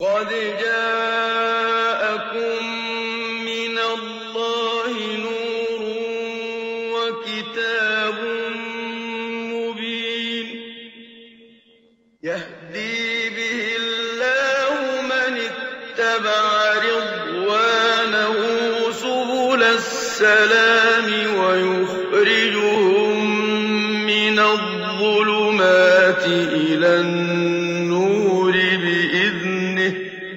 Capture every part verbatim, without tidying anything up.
قد جاءكم من الله نور وكتاب مبين يهدي به الله من اتبع رضوانه سبل السلام ويخرجهم من الظلمات إلى النور بإذنه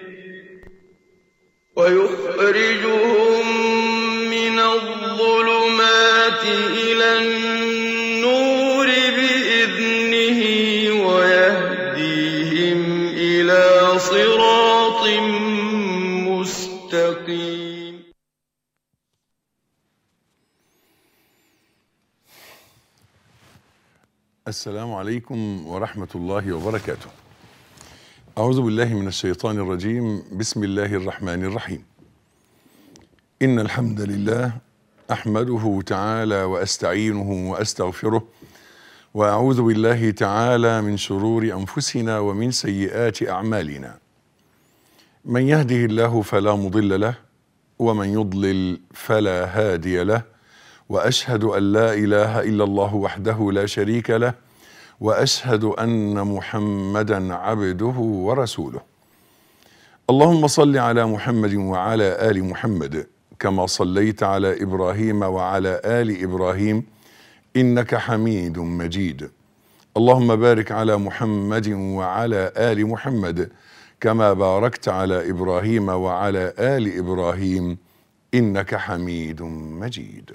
ويخرجهم من الظلمات إلى النور بإذنه ويهديهم إلى صراط مستقيم. السلام عليكم ورحمة الله وبركاته. أعوذ بالله من الشيطان الرجيم. بسم الله الرحمن الرحيم. إن الحمد لله أحمده تعالى وأستعينه وأستغفره وأعوذ بالله تعالى من شرور أنفسنا ومن سيئات أعمالنا. من يهده الله فلا مضل له ومن يضلل فلا هادي له، وأشهد أن لا إله إلا الله وحده لا شريك له، وأشهد أن محمدا عبده ورسوله. اللهم صل على محمد وعلى آل محمد كما صليت على إبراهيم وعلى آل إبراهيم إنك حميد مجيد. اللهم بارك على محمد وعلى آل محمد كما باركت على إبراهيم وعلى آل إبراهيم إنك حميد مجيد.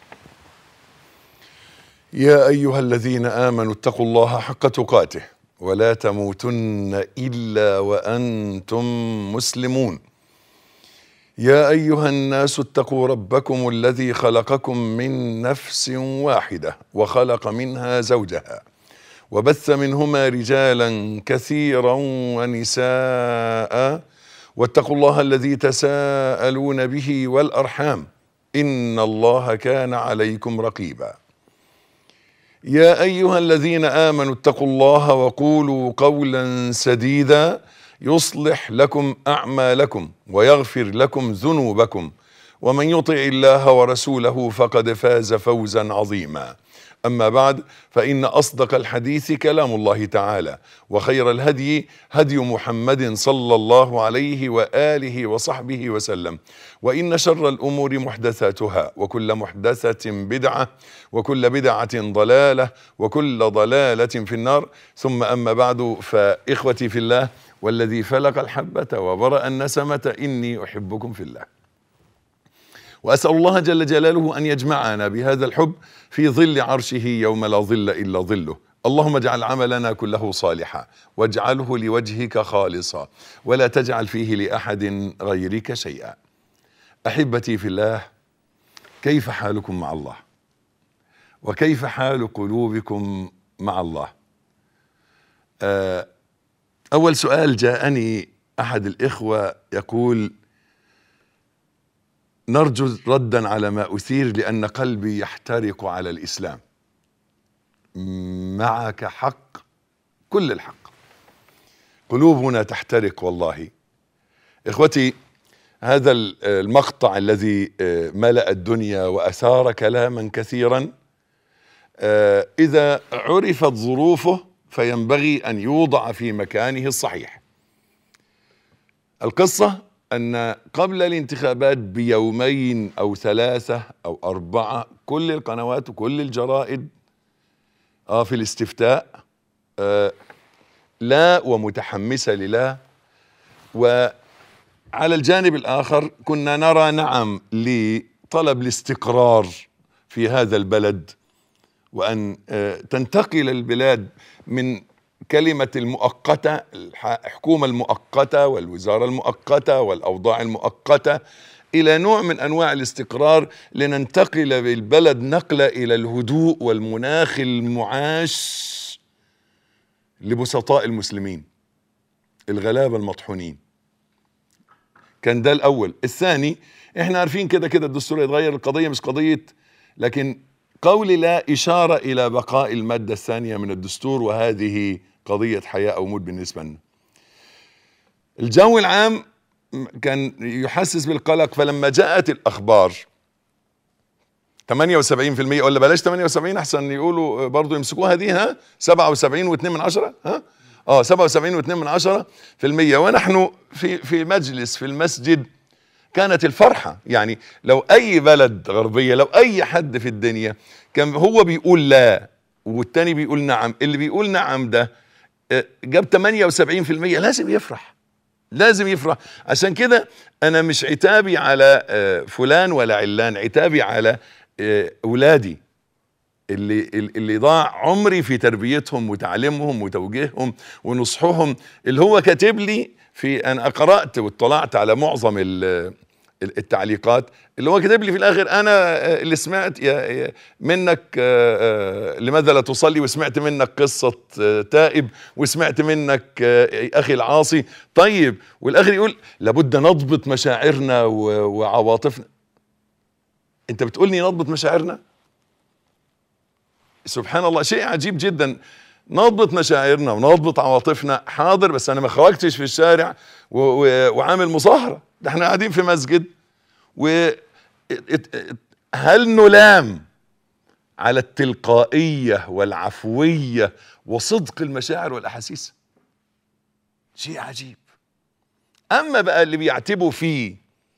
يا أيها الذين آمنوا اتقوا الله حق تقاته ولا تموتن إلا وأنتم مسلمون. يا أيها الناس اتقوا ربكم الذي خلقكم من نفس واحدة وخلق منها زوجها وبث منهما رجالا كثيرا ونساء، واتقوا الله الذي تساءلون به والأرحام إن الله كان عليكم رقيبا. يا أيها الذين آمنوا اتقوا الله وقولوا قولا سديدا يصلح لكم أعمالكم ويغفر لكم ذنوبكم، ومن يطع الله ورسوله فقد فاز فوزا عظيما. أما بعد، فإن أصدق الحديث كلام الله تعالى، وخير الهدي هدي محمد صلى الله عليه وآله وصحبه وسلم، وإن شر الأمور محدثاتها، وكل محدثة بدعة، وكل بدعة ضلالة، وكل ضلالة في النار. ثم أما بعد، فإخوتي في الله والذي فلق الحبة وبرأ النسمة إني أحبكم في الله، وأسأل الله جل جلاله أن يجمعنا بهذا الحب في ظل عرشه يوم لا ظل إلا ظله. اللهم اجعل عملنا كله صالحا واجعله لوجهك خالصا ولا تجعل فيه لأحد غيرك شيئا. أحبتي في الله، كيف حالكم مع الله؟ وكيف حال قلوبكم مع الله؟ أول سؤال جاءني أحد الإخوة يقول: نرجو ردا على ما أثير لأن قلبي يحترق على الإسلام. معك حق، كل الحق، قلوبنا تحترق والله. إخوتي، هذا المقطع الذي ملأ الدنيا وأثار كلاما كثيرا، إذا عرفت ظروفه فينبغي أن يوضع في مكانه الصحيح. القصة أن قبل الانتخابات بيومين أو ثلاثة أو أربعة كل القنوات وكل الجرائد آه في الاستفتاء آه لا ومتحمسة لله، وعلى الجانب الآخر كنا نرى نعم لطلب الاستقرار في هذا البلد، وأن آه تنتقل البلاد من كلمة المؤقتة، الحكومة المؤقتة والوزارة المؤقتة والأوضاع المؤقتة، إلى نوع من أنواع الاستقرار، لننتقل بالبلد نقلة إلى الهدوء والمناخ المعاش لبسطاء المسلمين الغلابة المطحونين. كان ده الأول. الثاني، إحنا عارفين كده كده الدستور يتغير، القضية مش قضية، لكن قولي لا إشارة إلى بقاء المادة الثانية من الدستور، وهذه قضية حياة أو موت بالنسبة لنا. الجو العام كان يحسس بالقلق، فلما جاءت الأخبار ثمانية وسبعين بالمئة ولا بلاش ثمانية وسبعين احسن يقولوا برضو يمسكوها دي، ها سبعة وسبعين واثنين من عشرة، ها اه سبعة وسبعين واثنين من عشرة في المية، ونحن في في مجلس في المسجد كانت الفرحة. يعني لو أي بلد غربية، لو أي حد في الدنيا كان هو بيقول لا والتاني بيقول نعم، اللي بيقول نعم ده جاب ثمانية وسبعين بالمئة لازم يفرح، لازم يفرح. عشان كده أنا مش عتابي على فلان ولا علان، عتابي على أولادي اللي اللي ضاع عمري في تربيتهم وتعليمهم وتوجيههم ونصحهم. اللي هو كاتب لي في، أنا قرأت واطلعت على معظم التعليقات، اللي هو كاتب لي في الآخر أنا اللي سمعت منك لماذا لا تصلي، وسمعت منك قصة تائب، وسمعت منك أخي العاصي. طيب والآخر يقول لابد نضبط مشاعرنا وعواطفنا. أنت بتقولني نضبط مشاعرنا؟ سبحان الله، شيء عجيب جدا. نضبط مشاعرنا ونضبط عواطفنا، حاضر، بس انا ما خرجتش في الشارع وعامل مظاهره، ده احنا قاعدين في مسجد. وهل نلام على التلقائيه والعفويه وصدق المشاعر والاحاسيس؟ شيء عجيب. اما بقى اللي بيعتبوا فيه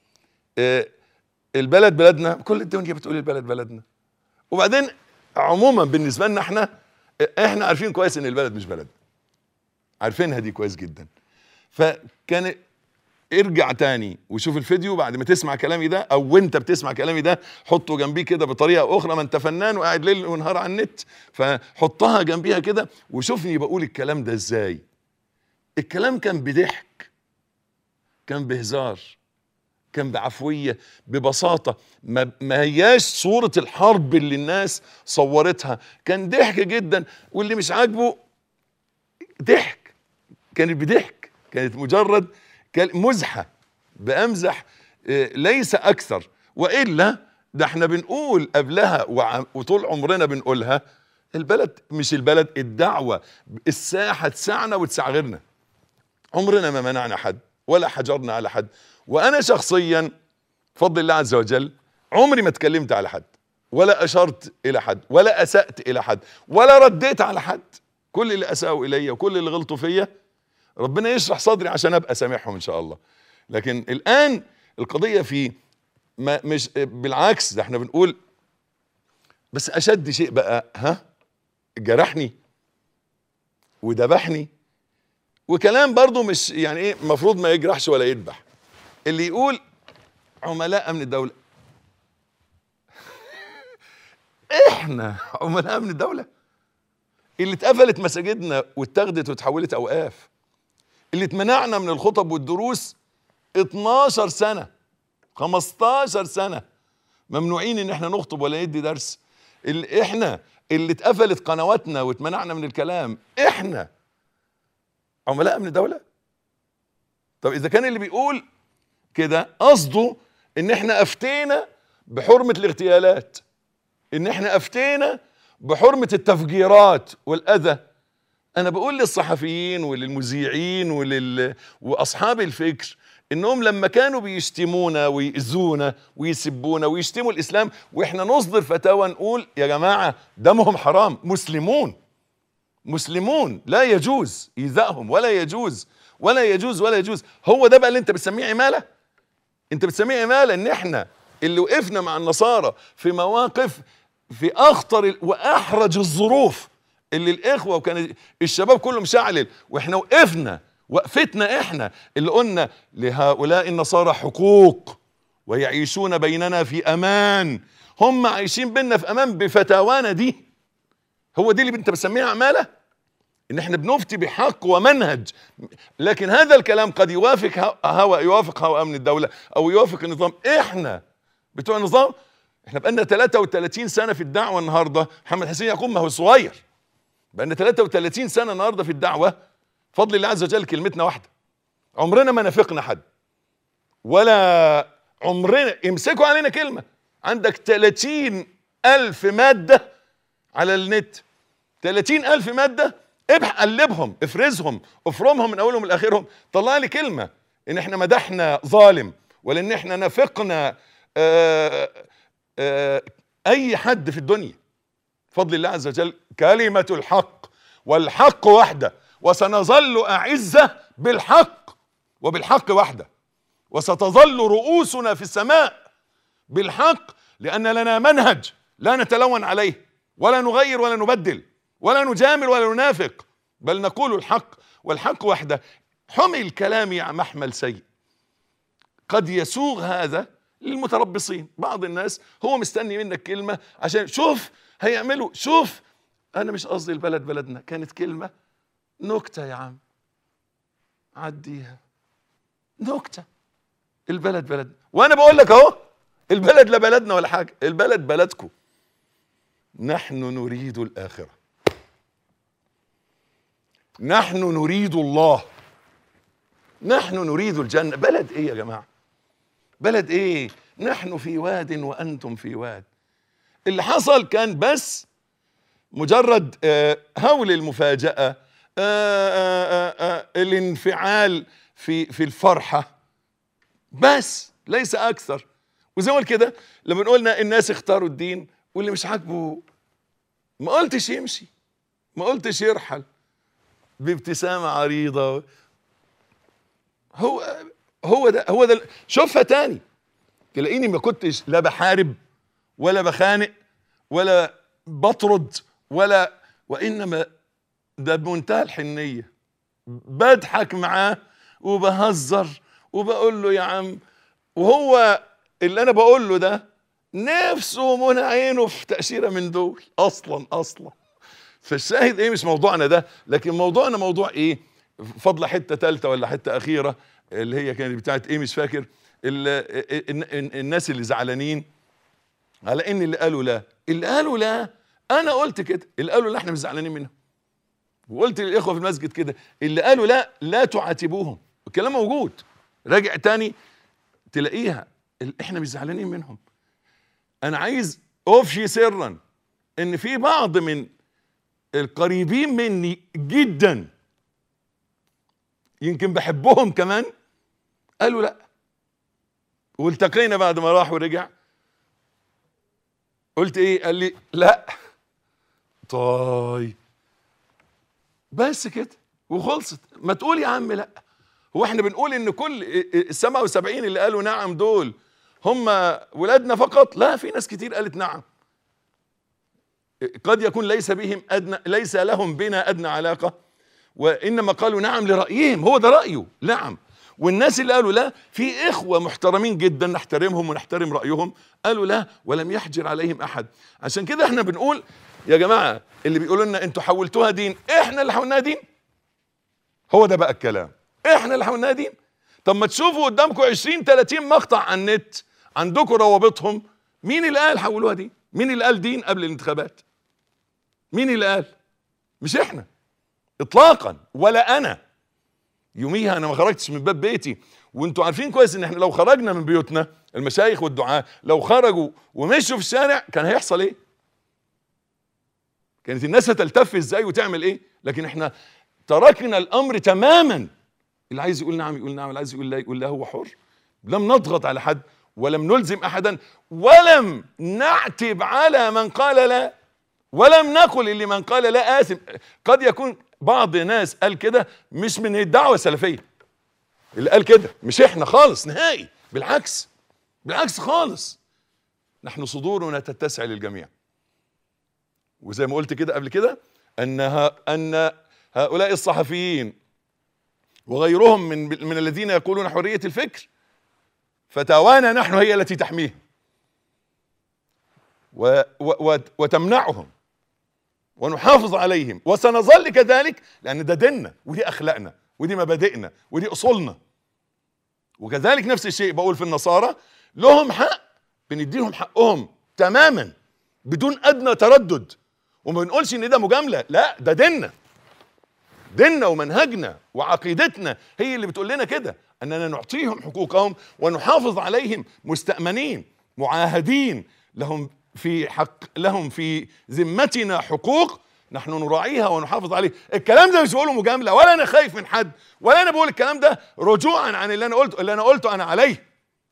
البلد بلدنا، كل الدنيا بتقول البلد بلدنا، وبعدين عموما بالنسبه لنا احنا احنا عارفين كويس ان البلد مش بلد، عارفينها دي كويس جدا. فكان ارجع تاني وشوف الفيديو بعد ما تسمع كلامي ده، او وانت بتسمع كلامي ده حطه جنبيه كده بطريقه اخرى، ما انت فنان وقاعد ليل ونهار على النت، فحطها جنبيها كده وشوفني بقول الكلام ده ازاي. الكلام كان بضحك، كان بهزار، كان بعفويه، ببساطه، ما, ما هياش صوره الحرب اللي الناس صورتها. كان ضحك جدا، واللي مش عاجبه ضحك، كانت بضحك، كانت مجرد مزحه، بامزح ليس اكثر. والا ده احنا بنقول قبلها وطول عمرنا بنقولها، البلد مش البلد، الدعوه، الساحه تسعنا وتسع غيرنا. عمرنا ما منعنا حد ولا حجرنا على حد. وانا شخصيا بفضل الله عز وجل عمري ما اتكلمت على حد، ولا اشرت الى حد، ولا اسأت الى حد، ولا رديت على حد. كل اللي اساءوا الي وكل اللي غلطوا فيا ربنا يشرح صدري عشان ابقى سامحهم ان شاء الله. لكن الان القضيه في ما مش بالعكس، ده احنا بنقول بس اشد شيء بقى، ها جرحني وذبحني، وكلام برضو مش يعني ايه، المفروض ما يجرحش ولا يذبح. اللي يقول عملاء امن الدولة، احنا عملاء امن الدولة اللي اتقفلت مساجدنا واتاخدت واتحولت اوقاف، اللي اتمنعنا من الخطب والدروس اتناشر سنة خمستاشر سنة ممنوعين ان احنا نخطب ولا ندي درس. اللي احنا اللي اتقفلت قنواتنا واتمنعنا من الكلام، احنا عملاء امن الدولة. طب اذا كان اللي بيقول كده قصده ان احنا افتينا بحرمة الاغتيالات، ان احنا افتينا بحرمة التفجيرات والاذى، انا بقول للصحفيين وللمذيعين ولل... واصحاب الفكر انهم لما كانوا بيشتمونا ويؤذونا ويسبونا ويشتموا الاسلام، واحنا نصدر فتاوى نقول يا جماعة دمهم حرام، مسلمون مسلمون لا يجوز ايذائهم، ولا يجوز ولا يجوز ولا يجوز. هو ده بقى اللي انت بتسميه عمالة؟ انت بتسميه عمالة ان احنا اللي وقفنا مع النصارى في مواقف في اخطر واحرج الظروف، اللي الاخوة وكان الشباب كله مشعلل، واحنا وقفنا وقفتنا احنا اللي قلنا لهؤلاء النصارى حقوق ويعيشون بيننا في امان، هم عايشين بيننا في امان بفتاوانا دي. هو دي اللي انت بتسميها عمالة؟ ان احنا بنفتي بحق ومنهج، لكن هذا الكلام قد يوافق هوا يوافق هوا امن الدولة او يوافق النظام. احنا بتوع النظام، احنا بقالنا ثلاثة وثلاثين سنة في الدعوة. النهارده محمد حسين يعقوب ما هو صغير، بقالنا ثلاثة وثلاثين سنة النهارده في الدعوة، فضل الله عز وجل كلمتنا واحدة، عمرنا ما نافقنا حد، ولا عمرنا يمسكوا علينا كلمة. عندك ثلاثين ألف مادة على النت، ثلاثين ألف مادة ابح قلبهم، افرزهم، افرمهم من اولهم لاخرهم. طلع لي كلمه ان احنا مدحنا ظالم ولا ان احنا نافقنا آآ آآ اي حد في الدنيا. بفضل الله عز وجل كلمه الحق والحق وحده، وسنظل اعزه بالحق وبالحق وحده، وستظل رؤوسنا في السماء بالحق، لان لنا منهج لا نتلون عليه ولا نغير ولا نبدل ولا نجامل ولا ننافق، بل نقول الحق والحق وحده. حمل كلامي عن محمل سيء قد يسوغ هذا للمتربصين. بعض الناس هو مستني منك كلمة عشان شوف هيعملوا، شوف انا مش قصدي البلد بلدنا، كانت كلمة نكتة يا عم عديها، نكتة. البلد بلدنا، وانا بقول لك اهو البلد لا بلدنا ولا حاجة، البلد بلدكم. نحن نريد الآخرة، نحن نريد الله، نحن نريد الجنة. بلد ايه يا جماعة؟ بلد ايه؟ نحن في واد وانتم في واد. اللي حصل كان بس مجرد آه هول المفاجأة، آه آه آه الانفعال في في الفرحة بس، ليس اكثر. وزي ما كده لما قلنا الناس اختاروا الدين، واللي مش عاجبه ما قلتش يمشي، ما قلتش يرحل بابتسامة عريضة. هو هو ده هو ده. شوفها تاني تلاقيني ما كنتش لا بحارب ولا بخانق ولا بطرد ولا، وانما ده بمنتهى الحنية بضحك معاه وبهزر وبقول له يا عم، وهو اللي انا بقول له ده نفسه من عينه في تأشيرة من دول اصلا اصلا. فالشاهد ايه؟ مش موضوعنا ده، لكن موضوعنا موضوع ايه؟ فضل حتة ثالثة ولا حتة اخيرة اللي هي كانت بتاعت ايه مش فاكر، الناس اللي زعلانين على ان اللي قالوا لا، اللي قالوا لا انا قلت كده، اللي قالوا لا احنا مش زعلانين منهم، وقلت للاخوه في المسجد كده اللي قالوا لا لا تعاتبوهم، الكلام موجود راجع تاني تلاقيها، احنا مش زعلانين منهم. انا عايز افشي سرا ان في بعض من القريبين مني جدا يمكن بحبهم كمان قالوا لا، والتقينا بعد ما راح ورجع قلت ايه؟ قال لي لا طيب بس كده وخلصت. ما تقول يا عم لا. هو احنا بنقول ان كل السبعة وسبعين اللي قالوا نعم دول هم ولادنا فقط؟ لا، في ناس كتير قالت نعم، قد يكون ليس بهم ادنى، ليس لهم بنا ادنى علاقة، وانما قالوا نعم لرأيهم، هو ده رأيه نعم. والناس اللي قالوا لا في اخوة محترمين جدا نحترمهم ونحترم رأيهم قالوا لا ولم يحجر عليهم احد. عشان كده احنا بنقول يا جماعة اللي بيقولوا لنا انتوا حولتوها دين، احنا اللي حولناها دين. هو ده بقى الكلام، احنا اللي حولناها دين. طب ما تشوفوا قدامكم عشرين ثلاثين مقطع على النت عندكم روابطهم، مين اللي قال حولوها دين؟ مين اللي قال دين قبل الانتخابات؟ مين اللي قال؟ مش احنا اطلاقا، ولا انا. يوميها انا ما خرجتش من باب بيتي، وانتوا عارفين كويس ان احنا لو خرجنا من بيوتنا المشايخ والدعاة لو خرجوا ومشوا في الشارع كان هيحصل ايه؟ كانت الناس هتلتف ازاي وتعمل ايه؟ لكن احنا تركنا الامر تماما. اللي عايز يقول نعم يقول نعم، اللي عايز يقول لا يقول لا، هو حر. لم نضغط على حد ولم نلزم احدا ولم نعتب على من قال لا، ولم نقل اللي من قال لا آثم. قد يكون بعض ناس قال كده مش من الدعوة السلفية اللي قال كده، مش احنا خالص نهائي، بالعكس بالعكس خالص. نحن صدورنا تتسع للجميع، وزي ما قلت كده قبل كده ان ان هؤلاء الصحفيين وغيرهم من من الذين يقولون حرية الفكر فتاوانا نحن هي التي تحميهم و و وتمنعهم ونحافظ عليهم، وسنظل كذلك لأن ده ديننا ودي أخلاقنا ودي مبادئنا ودي أصولنا. وكذلك نفس الشيء بقول في النصارى، لهم حق بنديهم حقهم تماما بدون أدنى تردد، وما بنقولش إن ده مجاملة، لا ده ديننا، ديننا ومنهجنا وعقيدتنا هي اللي بتقول لنا كده، أننا نعطيهم حقوقهم ونحافظ عليهم مستأمنين معاهدين، لهم في حق، لهم في ذمتنا حقوق نحن نراعيها ونحافظ عليه. الكلام ده مش بقوله مجامله، ولا انا خايف من حد، ولا انا بقول الكلام ده رجوعا عن اللي انا قلته اللي انا قلته انا عليه،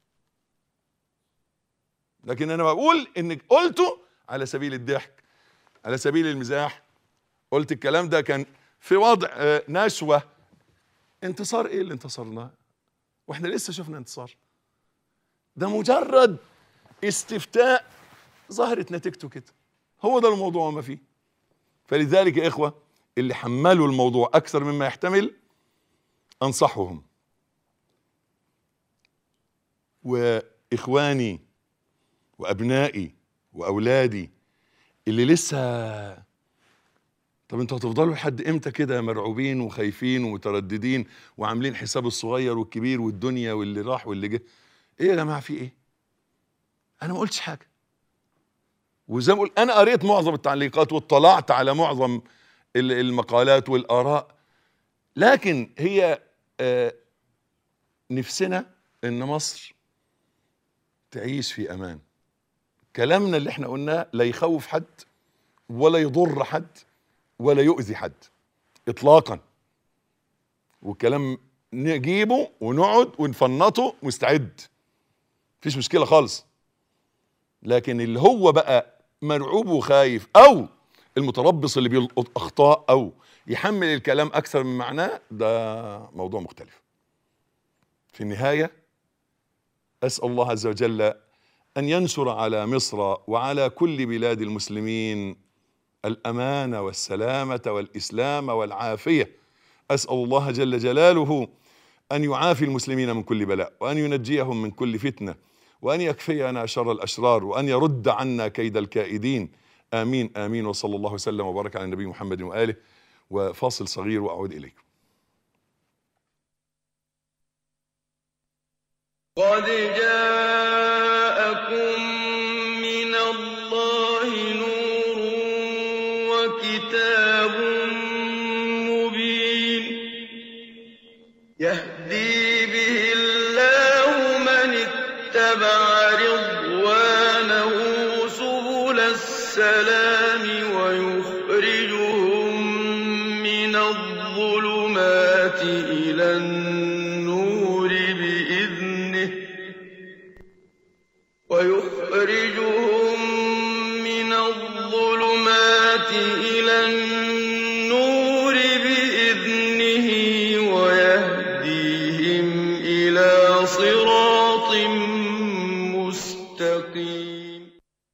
لكن انا بقول ان قلته على سبيل الضحك، على سبيل المزاح. قلت الكلام ده كان في وضع نشوه. انتصار ايه اللي انتصرناه واحنا لسه شفنا انتصار؟ ده مجرد استفتاء ظهرت نتيجته كده، هو ده الموضوع وما فيه. فلذلك يا اخوه اللي حملوا الموضوع اكثر مما يحتمل انصحهم، واخواني وابنائي واولادي اللي لسه، طب انتوا هتفضلوا لحد امتى كده مرعوبين وخايفين ومترددين وعاملين حساب الصغير والكبير والدنيا واللي راح واللي جه؟ ايه يا جماعه في ايه؟ انا ما قلتش حاجه، وزي ما قلت انا قريت معظم التعليقات واطلعت على معظم المقالات والاراء، لكن هي آه نفسنا ان مصر تعيش في امان. كلامنا اللي احنا قلناه لا يخوف حد ولا يضر حد ولا يؤذي حد اطلاقا، والكلام نجيبه ونقعد ونفنطه مستعد، مفيش مشكله خالص. لكن اللي هو بقى مرعوب وخايف او المتربص اللي بيلقط اخطاء او يحمل الكلام اكثر من معناه، ده موضوع مختلف. في النهايه اسال الله عز وجل ان ينشر على مصر وعلى كل بلاد المسلمين الأمان والسلامة والإسلام والعافية. أسأل الله جل جلاله أن يعافي المسلمين من كل بلاء، وأن ينجيهم من كل فتنة، وأن يكفينا شر الأشرار، وأن يرد عنا كيد الكائدين. آمين آمين. وصلى الله وسلم وبارك على النبي محمد وآله. وفاصل صغير وأعود إليكم. قد جاءكم من الله نور وكتاب مبين يهدي به الله من اتبع رضوانه سبل السلام ويخرجهم من الظلمات إلى النور بإذنه ويخرجهم من الظلمات إلى النور بإذنه ويهديهم إلى صراط مستقيم.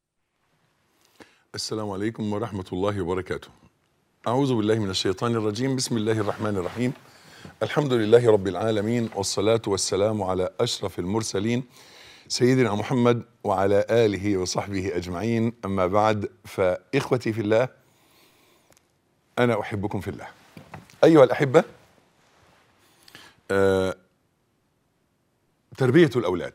السلام عليكم ورحمة الله وبركاته. أعوذ بالله من الشيطان الرجيم. بسم الله الرحمن الرحيم. الحمد لله رب العالمين، والصلاة والسلام على أشرف المرسلين سيدنا محمد وعلى آله وصحبه أجمعين. أما بعد، فإخوتي في الله، أنا أحبكم في الله. أيها الأحبة، آه تربية الأولاد.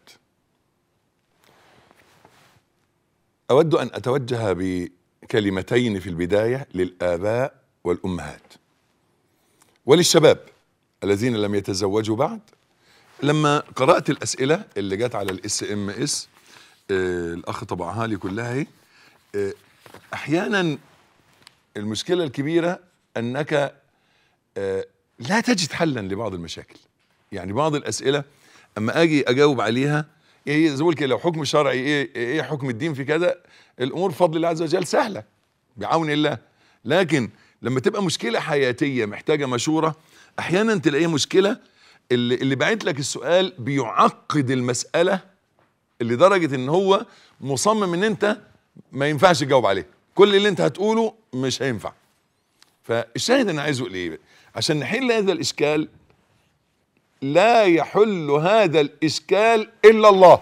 أود أن أتوجه بكلمتين في البداية للآباء والأمهات وللشباب الذين لم يتزوجوا بعد. لما قرأت الأسئلة اللي جت على الاس ام اس، الأخ طبعها لي كلها اهي. آه أحيانا المشكلة الكبيرة أنك آه لا تجد حلا لبعض المشاكل. يعني بعض الأسئلة أما أجي أجاوب عليها، ايه زي ما بقول كده، لو حكم شرعي ايه ايه حكم الدين في كذا، الامور بفضل الله عز وجل سهله بعون الله. لكن لما تبقى مشكله حياتيه محتاجه مشوره، احيانا تلاقي مشكله اللي اللي باعت لك السؤال بيعقد المساله لدرجه ان هو مصمم ان انت ما ينفعش تجاوب عليه، كل اللي انت هتقوله مش هينفع. فالشاهد انا عايز اقول ايه عشان نحل هذا الاشكال؟ لا يحل هذا الإشكال إلا الله.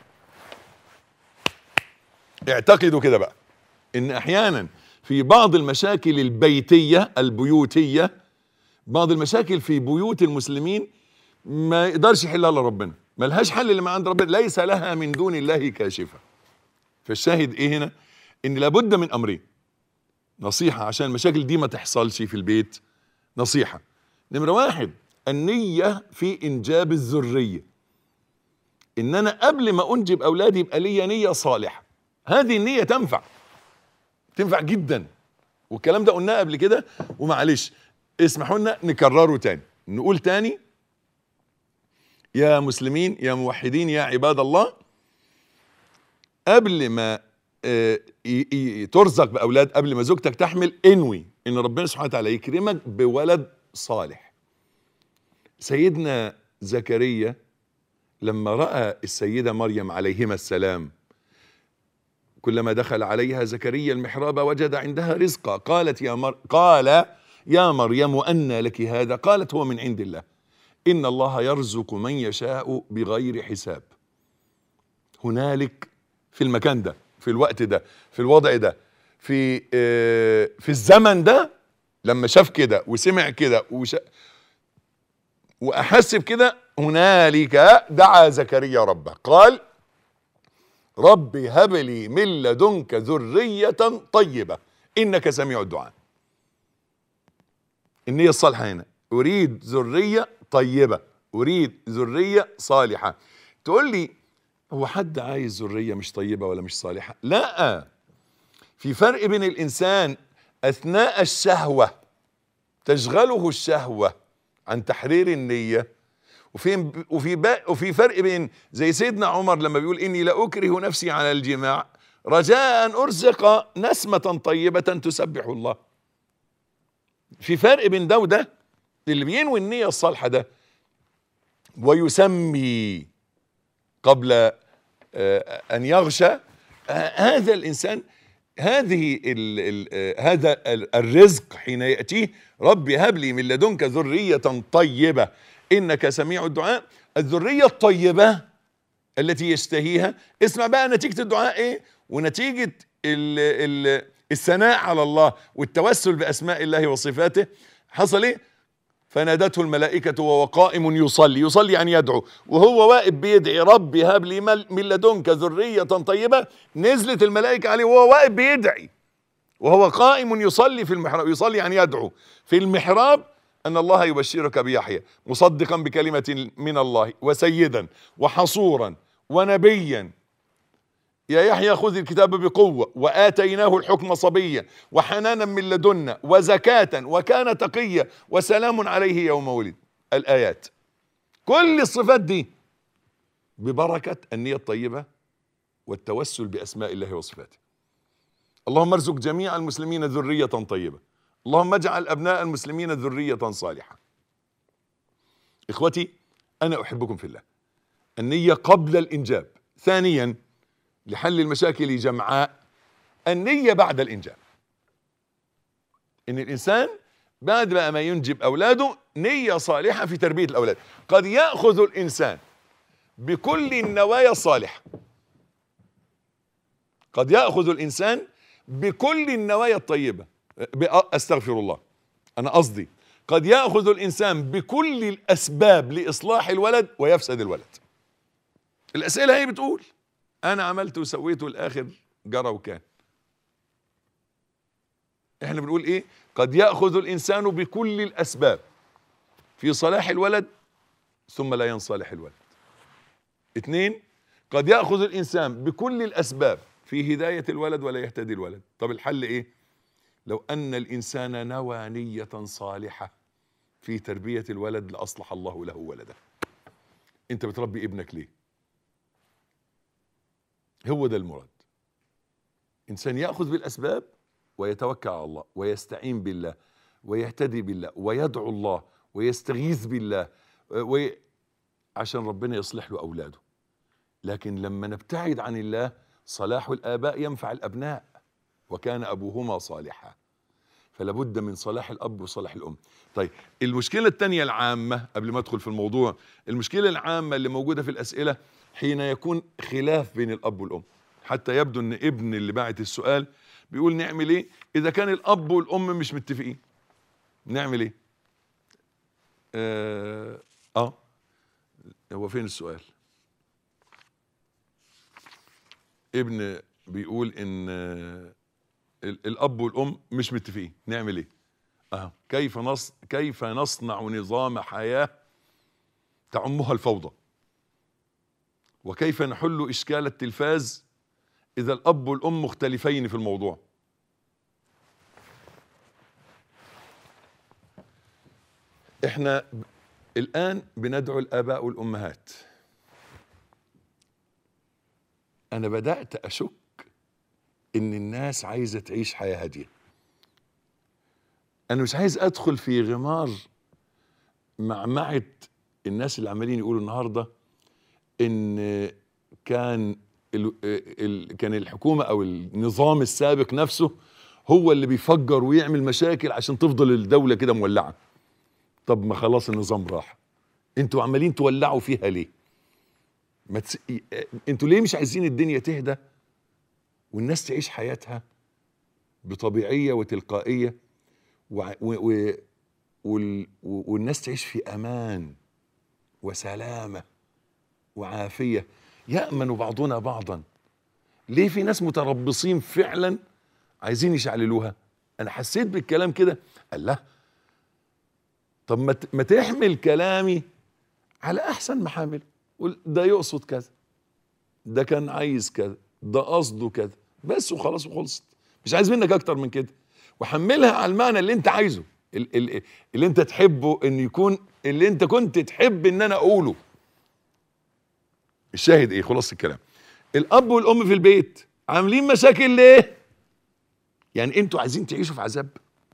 اعتقدوا كده بقى إن أحيانا في بعض المشاكل البيتية البيوتية، بعض المشاكل في بيوت المسلمين ما يقدرش يحلها إلا ربنا، ما لهاش حل اللي ما عند ربنا، ليس لها من دون الله كاشفة. فالشاهد إيه هنا؟ إن لابد من أمرين. نصيحة عشان المشاكل دي ما تحصلش في البيت. نصيحة نمرة واحد، النية في إنجاب الذرية. إن أنا قبل ما أنجب أولادي يبقى لي نية صالحة. هذه النية تنفع تنفع جدا، والكلام ده قلناه قبل كده، ومعلش اسمحوا لنا نكرره تاني، نقول تاني: يا مسلمين يا موحدين يا عباد الله، قبل ما اه ترزق بأولاد، قبل ما زوجتك تحمل، انوي ان ربنا سبحانه وتعالى يكرمك بولد صالح. سيدنا زكريا لما رأى السيدة مريم عليهما السلام، كلما دخل عليها زكريا المحراب وجد عندها رزقا، قالت يا مر... قال يا مريم أنى لك هذا؟ قالت هو من عند الله، إن الله يرزق من يشاء بغير حساب. هنالك، في المكان ده، في الوقت ده، في الوضع ده، في آه في الزمن ده، لما شاف كده وسمع كده وش... وأحس بكده، هنالك دعا زكريا ربه، قال رب هب لي من لدنك ذرية طيبة إنك سميع الدعاء. النية الصالحة هنا، أريد ذرية طيبة، أريد ذرية صالحة. تقول لي هو حد عايز ذرية مش طيبة ولا مش صالحة؟ لا، في فرق بين الإنسان أثناء الشهوة تشغله الشهوة عن تحرير النية، وفي وفي وفي فرق بين زي سيدنا عمر لما بيقول إني لا أكره نفسي على الجماع رجاء أن أرزق نسمة طيبة تسبح الله. في فرق بين ده وده. اللي بينوي النية الصالحة ده ويسمي قبل أن يغشى، هذا الإنسان، هذه ال ال هذا الرزق حين يأتيه، ربي هب لي من لدنك ذرية طيبة إنك سميع الدعاء. الذرية الطيبة التي يشتهيها، اسمع بقى نتيجة الدعاء إيه، ونتيجة ال ال الثناء على الله والتوسل بأسماء الله وصفاته. حصل إيه؟ فنادته الملائكة وهو قائم يصلي، يصلي يعني يدعو، وهو واقف بيدعي ربي هب لي من لدنك ذرية طيبة، نزلت الملائكة عليه وهو واقف بيدعي وهو قائم يصلي في المحراب. يصلي يعني يدعو في المحراب أن الله يبشرك بيحيى مصدقا بكلمة من الله وسيدا وحصورا ونبيا، يا يحيى خذ الكتاب بقوة وآتيناه الحكم صبيا وحنانا من لدنا وزكاة وكان تقيا وسلام عليه يوم ولد. الآيات كل الصفات دي ببركة النية الطيبة والتوسل بأسماء الله وصفاته. اللهم ارزق جميع المسلمين ذرية طيبة، اللهم اجعل أبناء المسلمين ذرية صالحة. إخوتي أنا أحبكم في الله. النية قبل الإنجاب. ثانيا، لحل المشاكل جمعاء، النية بعد الإنجاب. إن الإنسان بعد بقى ما ينجب أولاده نية صالحة في تربية الأولاد. قد يأخذ الإنسان بكل النوايا الصالحة، قد يأخذ الإنسان بكل النوايا الطيبة، أستغفر الله، أنا قصدي قد يأخذ الإنسان بكل الأسباب لإصلاح الولد ويفسد الولد. الأسئلة هي بتقول أنا عملت وسويت والآخر جرى وكان. إحنا بنقول إيه؟ قد يأخذ الإنسان بكل الأسباب في صلاح الولد ثم لا ينصلح الولد. اثنين، قد يأخذ الإنسان بكل الأسباب في هداية الولد ولا يهتدي الولد. طب الحل إيه؟ لو أن الإنسان نوى نية صالحة في تربية الولد لأصلح الله له ولده. أنت بتربي ابنك ليه؟ هو ده المراد. إنسان يأخذ بالأسباب ويتوكل على الله ويستعين بالله ويهتدي بالله ويدعو الله ويستغيث بالله وي... عشان ربنا يصلح له أولاده. لكن لما نبتعد عن الله، صلاح الآباء ينفع الأبناء وكان أبوهما صالحا، فلا بد من صلاح الأب وصلاح الأم. طيب المشكلة الثانية العامة قبل ما أدخل في الموضوع، المشكلة العامة اللي موجودة في الأسئلة حين يكون خلاف بين الأب والأم. حتى يبدو أن ابن اللي باعت السؤال بيقول نعمل إيه إذا كان الأب والأم مش متفقين؟ نعمل إيه؟ آه, آه هو فين السؤال؟ ابن بيقول إن الأب والأم مش متفقين، نعمل إيه؟ أه كيف نص كيف نصنع نظام حياة تعمها الفوضى؟ وكيف نحل إشكال التلفاز إذا الأب والأم مختلفين في الموضوع؟ احنا الآن بندعو الآباء والأمهات. أنا بدأت أشك إن الناس عايزة تعيش حياة هادية. أنا مش عايز أدخل في غمار معمعة الناس اللي عمالين يقولوا النهاردة إن كان ال ال كان الحكومة أو النظام السابق نفسه هو اللي بيفجر ويعمل مشاكل عشان تفضل الدولة كده مولعة. طب ما خلاص النظام راح، انتوا عمالين تولعوا فيها ليه؟ ما تس... انتوا ليه مش عايزين الدنيا تهدى والناس تعيش حياتها بطبيعية وتلقائية و... و... و... وال... والناس تعيش في أمان وسلامة وعافية، يأمن بعضنا بعضا. ليه في ناس متربصين فعلا عايزين يشعللوها؟ أنا حسيت بالكلام كده، قال لا طب ما ما تحمل كلامي على احسن محامل، قول ده يقصد كذا، ده كان عايز كذا، ده قصده كذا، بس وخلاص وخلصت. مش عايز منك اكتر من كده، وحملها على المعنى اللي انت عايزه، اللي, اللي انت تحبه ان يكون، اللي انت كنت تحب ان انا اقوله. الشاهد ايه؟ خلاص الكلام، الاب والام في البيت عاملين مشاكل ليه؟ يعني انتوا عايزين تعيشوا في عذاب؟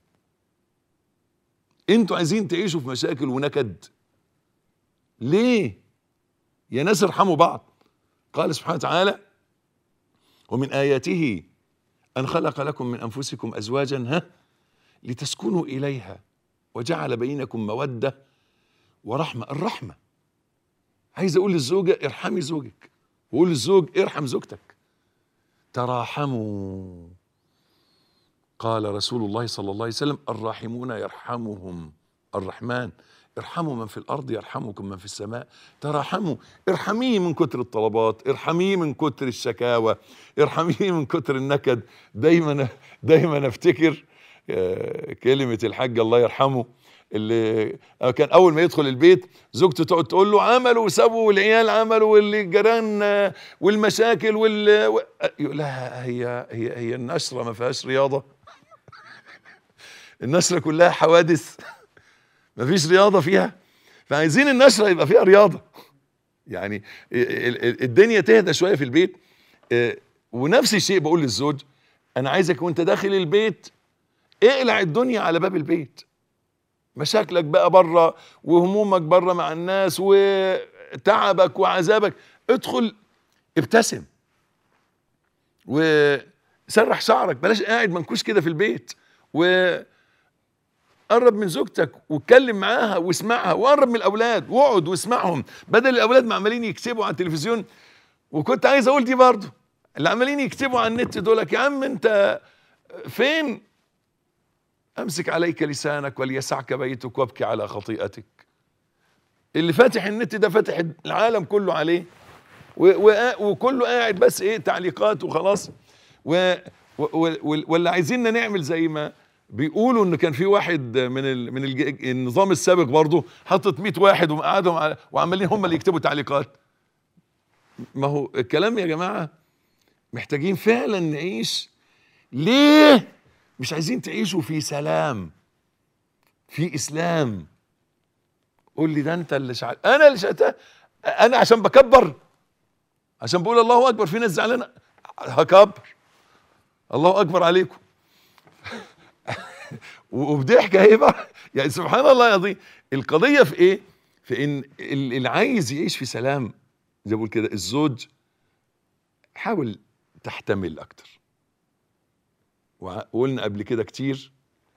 انتوا عايزين تعيشوا في مشاكل ونكد ليه؟ يا ناس ارحموا بعض. قال سبحانه وتعالى: ومن آياته أن خلق لكم من أنفسكم أزواجا ها لتسكنوا إليها وجعل بينكم مودة ورحمة. الرحمة، عايز أقول للزوجة ارحمي زوجك، وأقول للزوج ارحم زوجتك. تراحموا، قال رسول الله صلى الله عليه وسلم: الراحمون يرحمهم الرحمن، ارحموا من في الأرض يرحمكم من في السماء. تراحموا، ارحميه من كتر الطلبات، ارحميه من كتر الشكاوى، ارحميه من كتر النكد. دايما دايما افتكر كلمة الحاج الله يرحمه، اللي كان أول ما يدخل البيت زوجته تقعد تقول له عملوا وسووا والعيال عملوا والجيران والمشاكل وال يقول لها هي هي هي النشرة ما فيهاش رياضة؟ النشرة كلها حوادث، ما فيش رياضة فيها. فعايزين النشرة يبقى فيها رياضة، يعني الدنيا تهدى شوية في البيت. ونفس الشيء بقول للزوج، أنا عايزك وأنت داخل البيت اقلع الدنيا على باب البيت، مشاكلك بقى بره وهمومك بره مع الناس وتعبك وعذابك، ادخل ابتسم وسرح شعرك، بلاش قاعد منكوش كده في البيت. وقرب من زوجتك واتكلم معاها واسمعها، وقرب من الاولاد واقعد واسمعهم، بدل الاولاد ما عمالين يكتبوا على التلفزيون. وكنت عايز اقول دي برضو، اللي عمالين يكتبوا على النت دولك، يا عم انت فين؟ امسك عليك لسانك وليسعك بيتك وابكي على خطيئتك. اللي فاتح النت ده فاتح العالم كله عليه، وكله قاعد بس ايه تعليقات وخلاص. و ولا عايزيننا نعمل زي ما بيقولوا ان كان في واحد من ال من النظام السابق برضه حطت مئة واحد وقعدهم وعمالين هم اللي يكتبوا تعليقات. ما هو الكلام يا جماعه محتاجين فعلا نعيش. ليه مش عايزين تعيشوا في سلام، في اسلام؟ قول لي ده انت اللي شعل، انا اللي شعلتها، انا عشان بكبر، عشان بقول الله اكبر في ناس زعلانه هكبر، الله اكبر عليكم. وبضحكه ايه بقى؟ يعني سبحان الله العظيم. القضيه في ايه؟ في ان اللي عايز يعيش في سلام زي ما بقول كده الزوج، حاول تحتمل اكتر. وقلنا قبل كده كتير،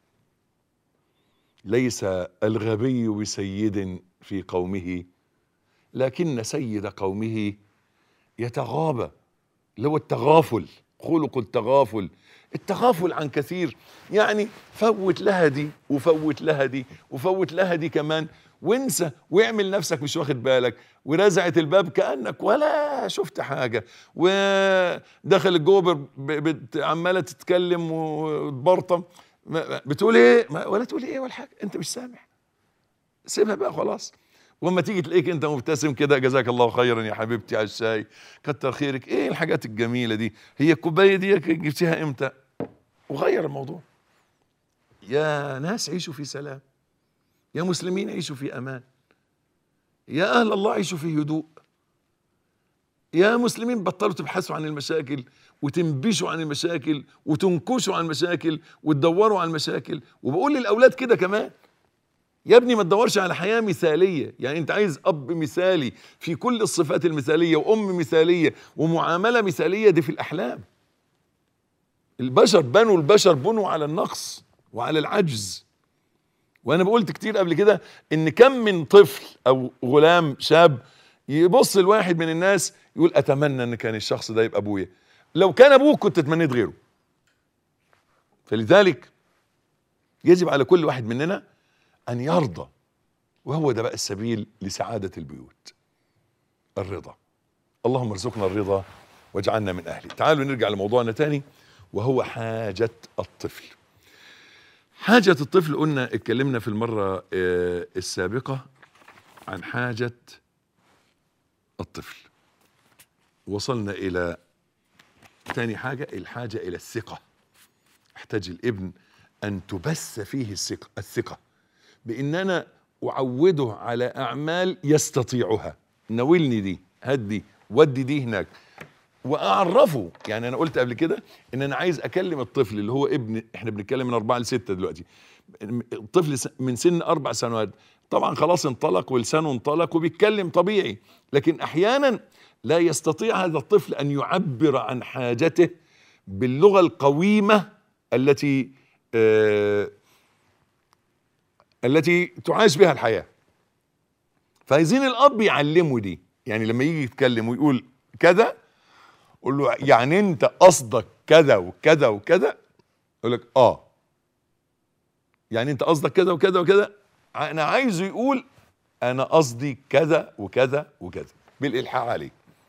ليس الغبي بسيد في قومه لكن سيد قومه يتغابى، اللي هو التغافل، خلق التغافل، التغافل عن كثير. يعني فوت لها دي وفوت لها دي وفوت لها دي كمان، وانسى واعمل نفسك مش واخد بالك، ورزعت الباب كأنك ولا شفت حاجة، ودخل جوه عمالة تتكلم وتبرطم، بتقول ايه ولا تقول ايه ولا حاجة، انت مش سامع، سيبها بقى خلاص. واما تيجي تلاقيك انت مبتسم كده، جزاك الله خيرا يا حبيبتي على الشاي، كتر خيرك، ايه الحاجات الجميلة دي، هي الكوباية دي جبتيها امتى، وغير الموضوع. يا ناس عيشوا في سلام، يا مسلمين عيشوا في امان، يا اهل الله عيشوا في هدوء، يا مسلمين بطلوا تبحثوا عن المشاكل وتنبشوا عن المشاكل وتنكشوا عن المشاكل وتدوروا عن المشاكل. وبقول للاولاد كده كمان، يا ابني ما تدورش على حياة مثالية. يعني انت عايز اب مثالي في كل الصفات المثالية وام مثالية ومعاملة مثالية، دي في الاحلام. البشر بنوا البشر بنوا على النقص وعلى العجز. وانا بقولت كتير قبل كده ان كم من طفل او غلام شاب يبص لواحد من الناس يقول اتمنى ان كان الشخص ده يبقى ابويا، لو كان ابوك كنت تمنيت غيره. فلذلك يجب على كل واحد مننا ان يرضى، وهو ده بقى السبيل لسعادة البيوت، الرضا. اللهم ارزقنا الرضا واجعلنا من اهله. تعالوا نرجع لموضوعنا تاني، وهو حاجة الطفل. حاجة الطفل قلنا اتكلمنا في المرة السابقة عن حاجة الطفل، وصلنا الى تاني حاجة، الحاجة الى الثقة. يحتاج الابن ان تبث فيه الثقة الثقة بان انا اعوده على اعمال يستطيعها. ناولني دي، هدي ودي دي هناك، واعرفه. يعني انا قلت قبل كده ان انا عايز اكلم الطفل اللي هو ابن، احنا بنتكلم من اربعة لستة دلوقتي، الطفل من سن اربع سنوات طبعا خلاص انطلق ولسانه انطلق وبيتكلم طبيعي، لكن احيانا لا يستطيع هذا الطفل ان يعبر عن حاجته باللغة القويمة التي آه التي تعاش بها الحياة. فعايزين الاب يعلمه دي. يعني لما يجي يتكلم ويقول كذا، قول له يعني انت قصدك كذا وكذا وكذا، يقول لك اه يعني انت قصدك كذا وكذا وكذا. انا عايزه يقول انا قصدي كذا وكذا وكذا بالالحاح عليه.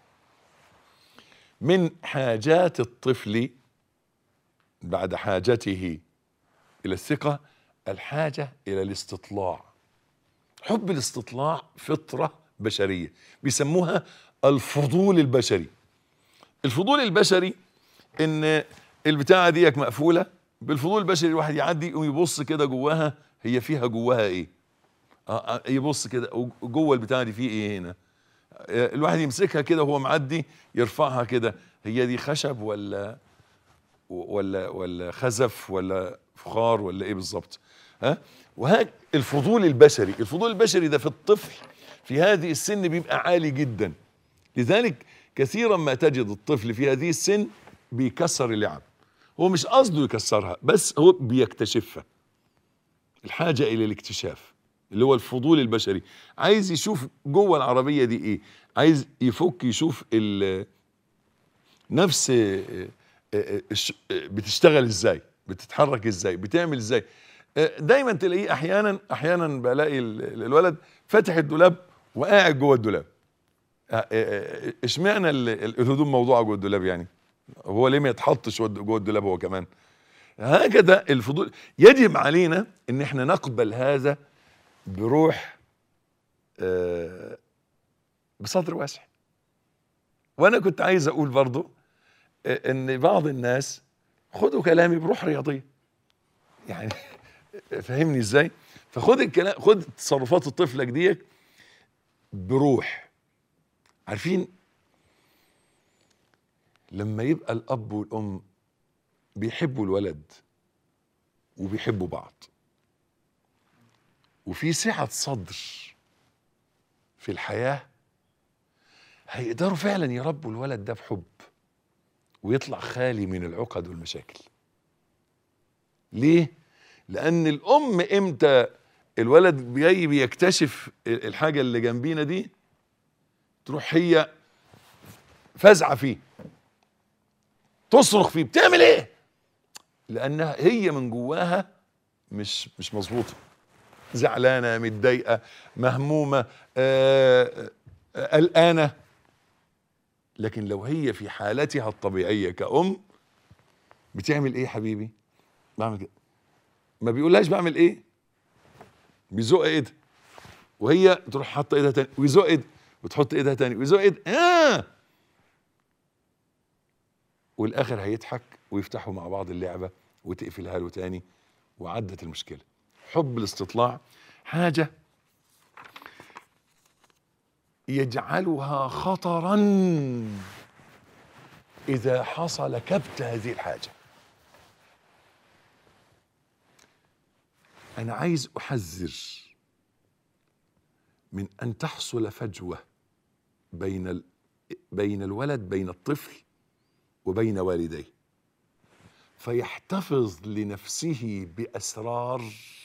من حاجات الطفل بعد حاجته الى الثقة الحاجة الى الاستطلاع. حب الاستطلاع فطرة بشرية بيسموها الفضول البشري. الفضول البشري ان البتاعة ديك مقفولة، بالفضول البشري الواحد يعدي يقوم يبص كده جواها، هي فيها جواها ايه؟ آه يبص كده جوه البتاعة دي فيه ايه هنا؟ آه الواحد يمسكها كده وهو معدي يرفعها كده، هي دي خشب ولا ولا ولا خزف ولا فخار ولا ايه بالظبط؟ ها؟ وهذا الفضول البشري. الفضول البشري ده في الطفل في هذه السن بيبقى عالي جدا. لذلك كثيرا ما تجد الطفل في هذه السن بيكسر اللعب، هو مش قصده يكسرها بس هو بيكتشفها. الحاجة الى الاكتشاف اللي هو الفضول البشري، عايز يشوف جوه العربية دي ايه، عايز يفك يشوف نفس بتشتغل ازاي، بتتحرك ازاي، بتعمل ازاي. دايما تلاقيه احيانا احيانا بلاقي الولد فاتح الدولاب وقاعد جوه الدولاب. اشمعنى الهدوم موضوعه جوه الدولاب؟ يعني هو ليه ما يتحطش جوه الدولاب هو كمان؟ هكذا الفضول. يجب علينا ان احنا نقبل هذا بروح بصدر واسع. وانا كنت عايز اقول برضو ان بعض الناس خدوا كلامي بروح رياضيه. يعني فهمني ازاي؟ فخد الكلام، خد تصرفات طفلك دي بروح. عارفين لما يبقى الاب والام بيحبوا الولد وبيحبوا بعض وفي سعة صدر في الحياة، هيقدروا فعلا يربوا الولد ده بحب ويطلع خالي من العقد والمشاكل. ليه؟ لأن الأم إمتى الولد جاي بيكتشف الحاجة اللي جنبينا دي تروح هي فزعة فيه، تصرخ فيه، بتعمل ايه؟ لأنها هي من جواها مش مش مظبوطة، زعلانة، متضايقة، مهمومة، آه، آه، قلقانة. لكن لو هي في حالتها الطبيعية كأم بتعمل ايه حبيبي؟ بعمل كده. ما بيقولهاش بعمل ايه؟ بيزق ايدها وهي تروح حاطه ايدها تاني ويزق ايدها وتحط ايدها تاني ويزق ايدها. آه! والاخر هيضحك ويفتحوا مع بعض اللعبة وتقفلها له تاني وعدت المشكلة. حب الاستطلاع حاجة يجعلها خطرا إذا حصل كبت هذه الحاجة. أنا عايز أحذر من أن تحصل فجوة بين ال... بين الولد، بين الطفل وبين والديه، فيحتفظ لنفسه بأسرار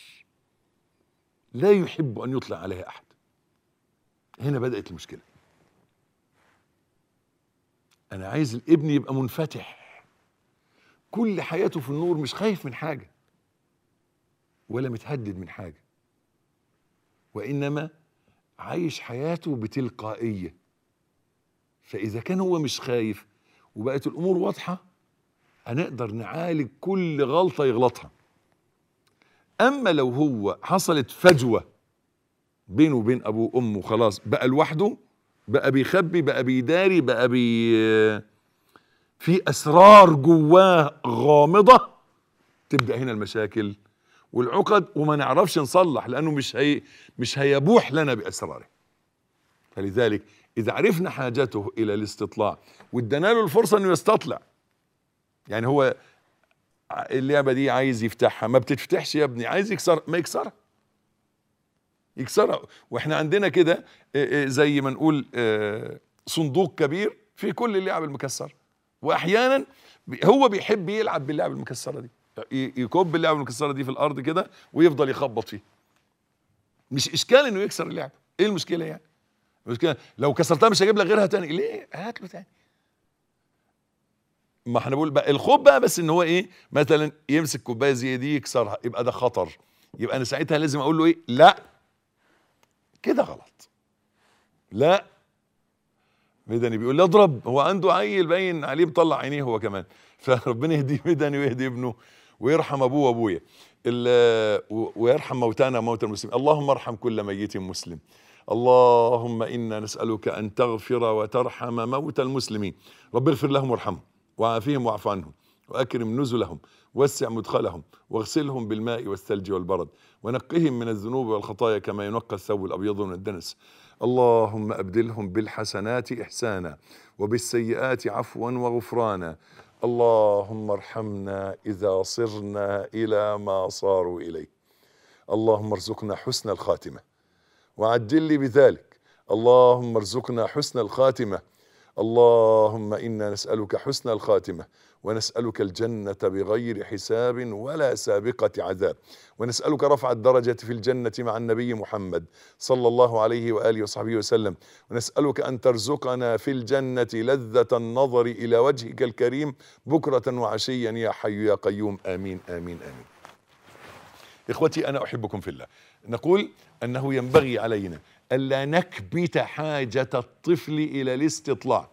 لا يحب أن يطلع عليها أحد. هنا بدأت المشكلة. أنا عايز الابن يبقى منفتح، كل حياته في النور، مش خايف من حاجة ولا متهدد من حاجة، وإنما عايش حياته بتلقائية. فإذا كان هو مش خايف وبقت الأمور واضحة، هنقدر نعالج كل غلطة يغلطها. أما لو هو حصلت فجوة بينه وبين أبوه وأمه، خلاص بقى لوحده، بقى بيخبي، بقى بيداري، بقى بي في أسرار جواه غامضة، تبدأ هنا المشاكل والعقد، وما نعرفش نصلح لأنه مش هي مش هيبوح لنا بأسراره. فلذلك إذا عرفنا حاجته إلى الاستطلاع وادينا له الفرصة إنه يستطلع، يعني هو اللعبة دي عايز يفتحها، ما بتتفتحش يا ابني، عايز يكسر، ما يكسرها يكسرها. واحنا عندنا كده زي ما نقول صندوق كبير في كل اللعب المكسرة، واحيانا هو بيحب يلعب باللعب المكسرة دي، يكب اللعبة المكسرة دي في الارض كده ويفضل يخبط فيه. مش اشكال انه يكسر اللعبة، ايه المشكلة يعني؟ المشكلة لو كسرتها مش هجيب لك غيرها تاني، ليه؟ هات له تاني. ما احنا بقول بقى الخوف بقى بس ان هو ايه، مثلا يمسك كوبايه زي دي يكسرها، يبقى ده خطر، يبقى انا ساعتها لازم اقول له ايه؟ لا كده غلط، لا. مدني بيقول لي اضرب، هو عنده عيل باين عليه مطلع عينيه هو كمان، فربنا يهديه مدني ويهدي ابنه ويرحم ابوه وابويا ويرحم موتانا وموتى المسلمين. اللهم ارحم كل ميت مسلم. اللهم انا نسالك ان تغفر وترحم موتى المسلمين. رب اغفر لهم وارحمهم وعافيهم واعف عنهم واكرم نزلهم وسع مدخلهم واغسلهم بالماء والثلج والبرد ونقهم من الذنوب والخطايا كما ينقى الثوب الابيض من الدنس. اللهم ابدلهم بالحسنات احسانا وبالسيئات عفوا وغفرانا. اللهم ارحمنا اذا صرنا الى ما صاروا اليه. اللهم ارزقنا حسن الخاتمه وعجل لي بذلك. اللهم ارزقنا حسن الخاتمه. اللهم إنا نسألك حسن الخاتمة ونسألك الجنة بغير حساب ولا سابقة عذاب، ونسألك رفع الدرجة في الجنة مع النبي محمد صلى الله عليه وآله وصحبه وسلم، ونسألك أن ترزقنا في الجنة لذة النظر إلى وجهك الكريم بكرة وعشيا يا حي يا قيوم. آمين آمين آمين. إخوتي أنا أحبكم في الله. نقول أنه ينبغي علينا ألا نكبت حاجة الطفل إلى الاستطلاع.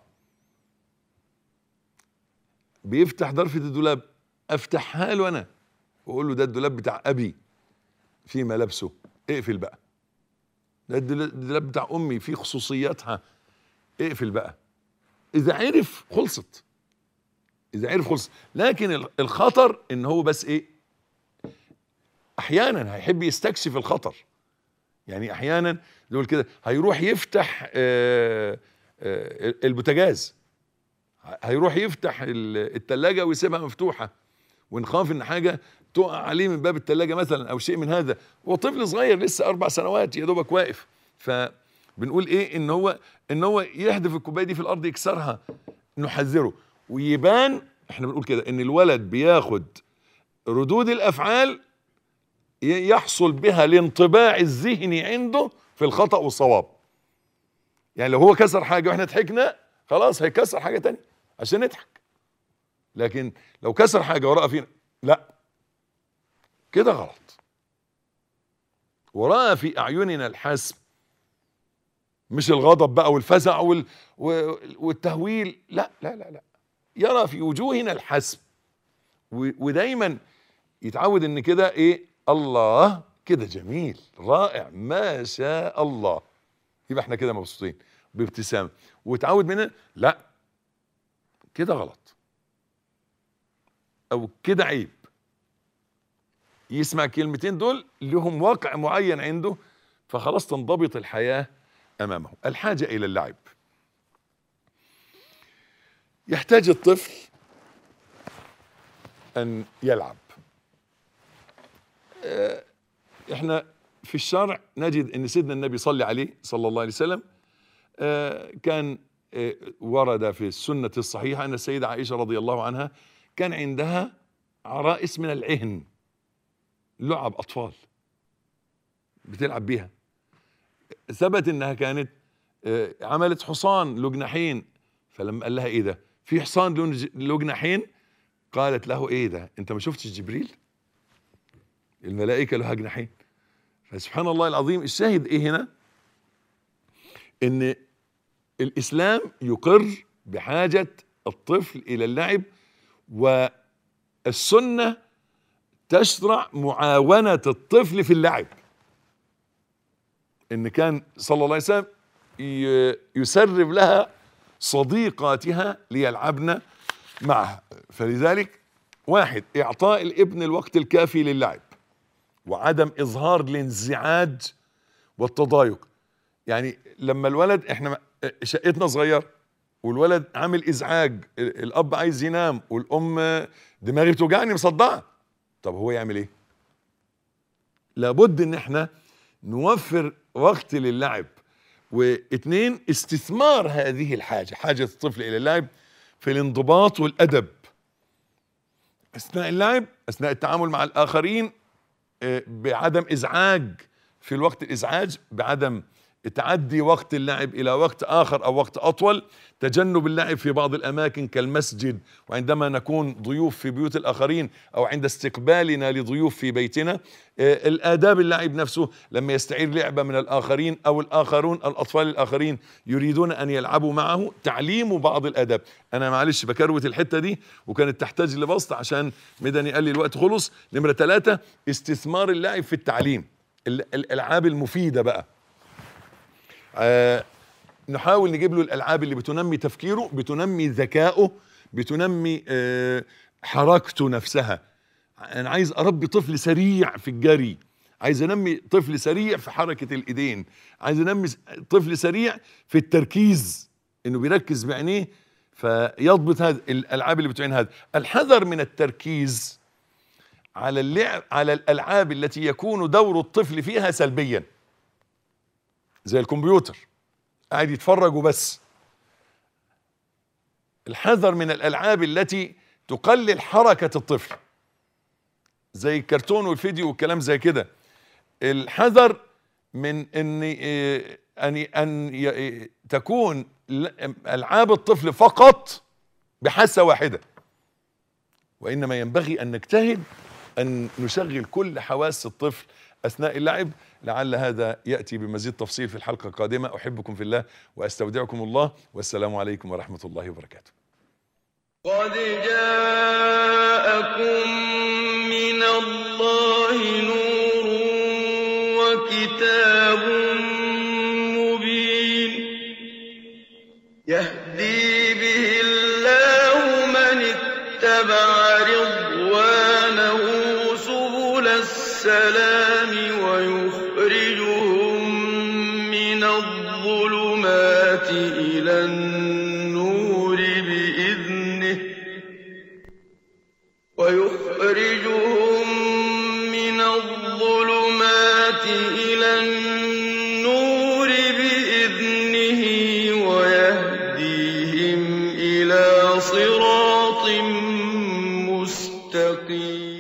بيفتح ظرفة الدولاب، أفتحها له أنا وأقول له ده الدولاب بتاع أبي في ملابسه، اقفل بقى. ده الدولاب بتاع أمي في خصوصياتها، اقفل بقى. إذا عرف خلصت، إذا عرف خلصت. لكن الخطر إن هو بس إيه، أحيانا هيحب يستكشف الخطر. يعني احيانا نقول كده هيروح يفتح البوتاجاز، هيروح يفتح الثلاجه ويسيبها مفتوحه، ونخاف ان حاجه تقع عليه من باب الثلاجه مثلا او شيء من هذا، وطفل صغير لسه اربع سنوات يا دوبك واقف. فبنقول ايه، ان هو ان هو يحدف الكوبايه دي في الارض يكسرها، نحذره. ويبان احنا بنقول كده ان الولد بياخد ردود الافعال يحصل بها الانطباع الذهني عنده في الخطأ والصواب. يعني لو هو كسر حاجة واحنا ضحكنا، خلاص هيكسر حاجة تانية عشان نضحك. لكن لو كسر حاجة ورأى فينا، لا كده غلط. ورأى في أعيننا الحسم، مش الغضب بقى والفزع وال... والتهويل، لا لا لا لا، يرى في وجوهنا الحسم. و... ودايما يتعود ان كده ايه، الله كده جميل رائع ما شاء الله، يبقى احنا كده مبسوطين بابتسامه. وتعود مننا لا كده غلط او كده عيب. يسمع الكلمتين دول لهم واقع معين عنده، فخلاص تنضبط الحياة أمامه. الحاجة إلى اللعب. يحتاج الطفل أن يلعب. احنا في الشرع نجد أن سيدنا النبي صلى عليه صلى الله عليه وسلم كان ورد في السنة الصحيحة أن السيدة عائشة رضي الله عنها كان عندها عرائس من العهن، لعب أطفال بتلعب بيها. ثبت أنها كانت عملت حصان له جناحين، فلما قال لها إيه ده؟ في حصان له جناحين؟ قالت له إيه ده؟ أنت ما شفتش جبريل؟ الملائكة لها جناحين. فسبحان الله العظيم. الشاهد إيه هنا؟ إن الإسلام يقر بحاجة الطفل إلى اللعب، والسنة تشرع معاونة الطفل في اللعب. إن كان صلى الله عليه وسلم يسرب لها صديقاتها ليلعبن معها. فلذلك واحد، إعطاء الابن الوقت الكافي للعب، وعدم إظهار الانزعاج والتضايق. يعني لما الولد، احنا شقتنا صغير والولد عامل ازعاج، الاب عايز ينام والام دماغي بتوجعني مصدعه، طب هو يعمل ايه؟ لابد ان احنا نوفر وقت للعب. واثنين، استثمار هذه الحاجه، حاجه الطفل الى اللعب في الانضباط والادب اثناء اللعب، اثناء التعامل مع الاخرين، بعدم ازعاج في الوقت الازعاج، بعدم تعدي وقت اللعب إلى وقت آخر أو وقت أطول، تجنب اللعب في بعض الأماكن كالمسجد، وعندما نكون ضيوف في بيوت الآخرين، أو عند استقبالنا لضيوف في بيتنا. الآداب اللعب نفسه، لما يستعير لعبة من الآخرين أو الآخرون الأطفال الآخرين يريدون أن يلعبوا معه، تعليم بعض الآداب. أنا معلش بكروت الحتة دي وكانت تحتاج لبسط عشان مدني قال لي الوقت خلص. نمرة ثلاثة، استثمار اللعب في التعليم، الألعاب المفيدة بقى. آه نحاول نجيب له الألعاب اللي بتنمي تفكيره، بتنمي ذكائه، بتنمي آه حركته نفسها. أنا عايز أربي طفل سريع في الجري، عايز أنمي طفل سريع في حركة الإيدين، عايز أنمي طفل سريع في التركيز، إنه بيركز بعينيه فيضبط. هذا الألعاب اللي بتعين هذا. الحذر من التركيز على اللعب، على الألعاب التي يكون دور الطفل فيها سلبيا، زي الكمبيوتر قاعد يتفرج وبس. الحذر من الألعاب التي تقلل حركة الطفل، زي الكرتون والفيديو والكلام زي كده. الحذر من ان ان ان تكون ألعاب الطفل فقط بحاسة واحدة، وإنما ينبغي أن نجتهد أن نشغل كل حواس الطفل أثناء اللعب. لعل هذا يأتي بمزيد تفصيل في الحلقة القادمة. أحبكم في الله وأستودعكم الله، والسلام عليكم ورحمة الله وبركاته. قد جاءكم من الله نور وكتاب مبين، يهدي به الله من اتبع رضوانه سبل السلام، ويخرجهم من الظلمات إلى النور بإذنه ويخرجهم من الظلمات إلى النور بإذنه ويهديهم إلى صراط مستقيم.